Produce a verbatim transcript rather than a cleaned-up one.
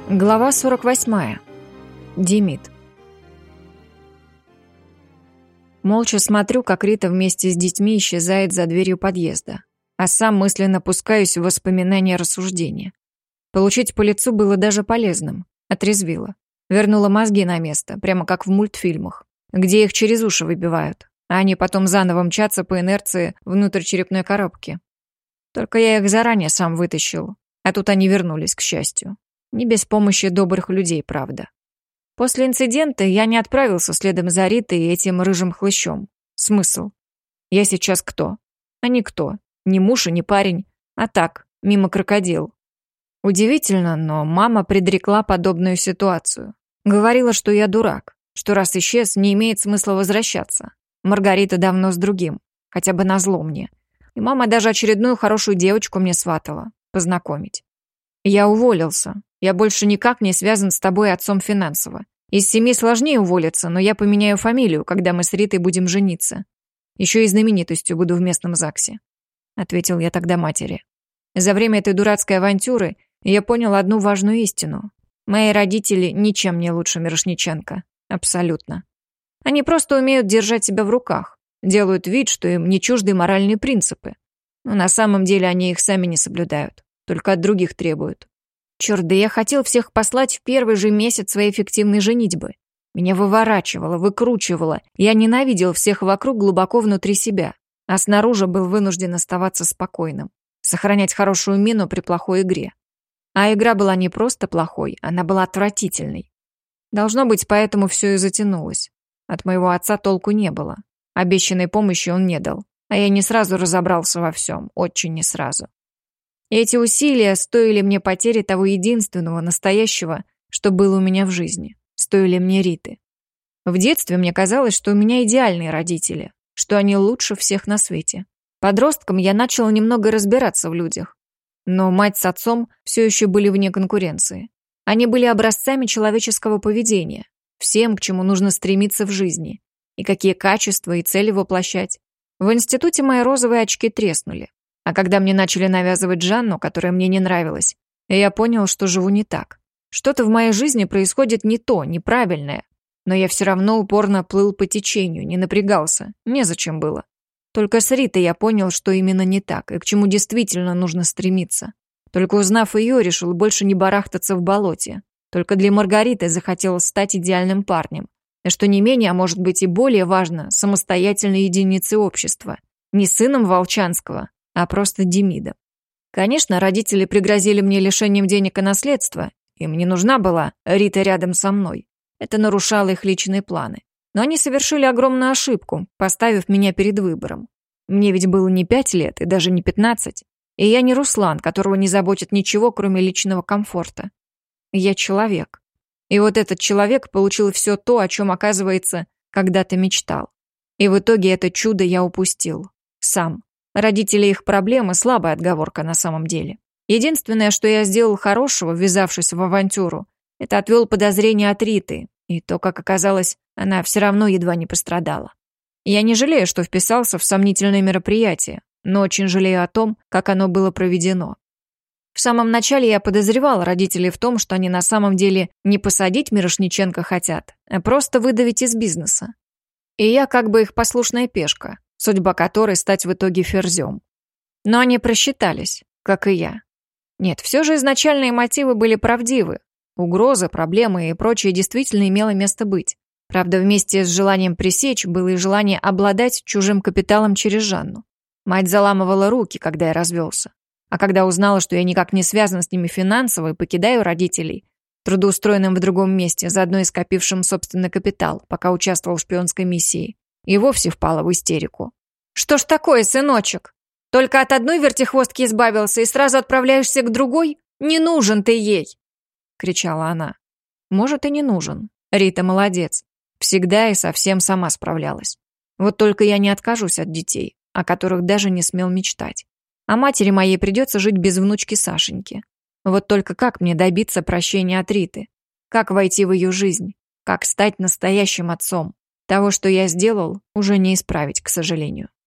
Глава сорок восьмая. Демид. Молча смотрю, как Рита вместе с детьми исчезает за дверью подъезда, а сам мысленно пускаюсь в воспоминания рассуждения. Получить по лицу было даже полезным, отрезвило. Вернула мозги на место, прямо как в мультфильмах, где их через уши выбивают, а они потом заново мчатся по инерции внутрь черепной коробки. Только я их заранее сам вытащил, а тут они вернулись, к счастью. Не без помощи добрых людей, правда. После инцидента я не отправился следом за Ритой и этим рыжим хлыщом. Смысл? Я сейчас кто? А никто. Ни муж и ни парень. А так, мимо крокодил. Удивительно, но мама предрекла подобную ситуацию. Говорила, что я дурак, что раз исчез, не имеет смысла возвращаться. Маргарита давно с другим, хотя бы назло мне. И мама даже очередную хорошую девочку мне сватала. Познакомить. Я уволился. Я больше никак не связан с тобой отцом финансово. Из семьи сложнее уволиться, но я поменяю фамилию, когда мы с Ритой будем жениться. Еще и знаменитостью буду в местном ЗАГСе», — ответил я тогда матери. За время этой дурацкой авантюры я понял одну важную истину. Мои родители ничем не лучше Мирошниченко. Абсолютно. Они просто умеют держать себя в руках, делают вид, что им не чужды моральные принципы. Но на самом деле они их сами не соблюдают, только от других требуют. Черт, да я хотел всех послать в первый же месяц своей фиктивной женитьбы. Меня выворачивало, выкручивало. Я ненавидел всех вокруг глубоко внутри себя, а снаружи был вынужден оставаться спокойным, сохранять хорошую мину при плохой игре. А игра была не просто плохой, она была отвратительной. Должно быть, поэтому все и затянулось. От моего отца толку не было. Обещанной помощи он не дал, а я не сразу разобрался во всем, очень не сразу. И эти усилия стоили мне потери того единственного, настоящего, что было у меня в жизни. Стоили мне Риты. В детстве мне казалось, что у меня идеальные родители, что они лучше всех на свете. Подростком я начала немного разбираться в людях. Но мать с отцом все еще были вне конкуренции. Они были образцами человеческого поведения, всем, к чему нужно стремиться в жизни, и какие качества и цели воплощать. В институте мои розовые очки треснули. А когда мне начали навязывать Жанну, которая мне не нравилась, я понял, что живу не так. Что-то в моей жизни происходит не то, неправильное. Но я все равно упорно плыл по течению, не напрягался, незачем было. Только с Ритой я понял, что именно не так, и к чему действительно нужно стремиться. Только узнав ее, решил больше не барахтаться в болоте. Только для Маргариты захотелось стать идеальным парнем. И что не менее, а может быть и более важно, самостоятельной единицей общества. Не сыном Волчанского, а просто Демидом. Конечно, родители пригрозили мне лишением денег и наследства. Им не нужна была Рита рядом со мной. Это нарушало их личные планы. Но они совершили огромную ошибку, поставив меня перед выбором. Мне ведь было не пять лет и даже не пятнадцать. И я не Руслан, которого не заботит ничего, кроме личного комфорта. Я человек. И вот этот человек получил все то, о чем, оказывается, когда-то мечтал. И в итоге это чудо я упустил. Сам. Родители и их проблемы – слабая отговорка на самом деле. Единственное, что я сделал хорошего, ввязавшись в авантюру, это отвел подозрения от Риты, и то, как оказалось, она все равно едва не пострадала. Я не жалею, что вписался в сомнительное мероприятие, но очень жалею о том, как оно было проведено. В самом начале я подозревал родителей в том, что они на самом деле не посадить Мирошниченко хотят, а просто выдавить из бизнеса. И я как бы их послушная пешка, судьба которой стать в итоге ферзем. Но они просчитались, как и я. Нет, все же изначальные мотивы были правдивы. Угрозы, проблемы и прочее действительно имело место быть. Правда, вместе с желанием пресечь было и желание обладать чужим капиталом через Жанну. Мать заламывала руки, когда я развелся. А когда узнала, что я никак не связан с ними финансово и покидаю родителей, трудоустроенным в другом месте, заодно и скопившим собственный капитал, пока участвовал в шпионской миссии, и вовсе впала в истерику. «Что ж такое, сыночек? Только от одной вертихвостки избавился и сразу отправляешься к другой? Не нужен ты ей!» — кричала она. «Может, и не нужен. Рита молодец. Всегда и совсем сама справлялась. Вот только я не откажусь от детей, о которых даже не смел мечтать. А матери моей придется жить без внучки Сашеньки. Вот только как мне добиться прощения от Риты? Как войти в ее жизнь? Как стать настоящим отцом? Того, что я сделал, уже не исправить, к сожалению.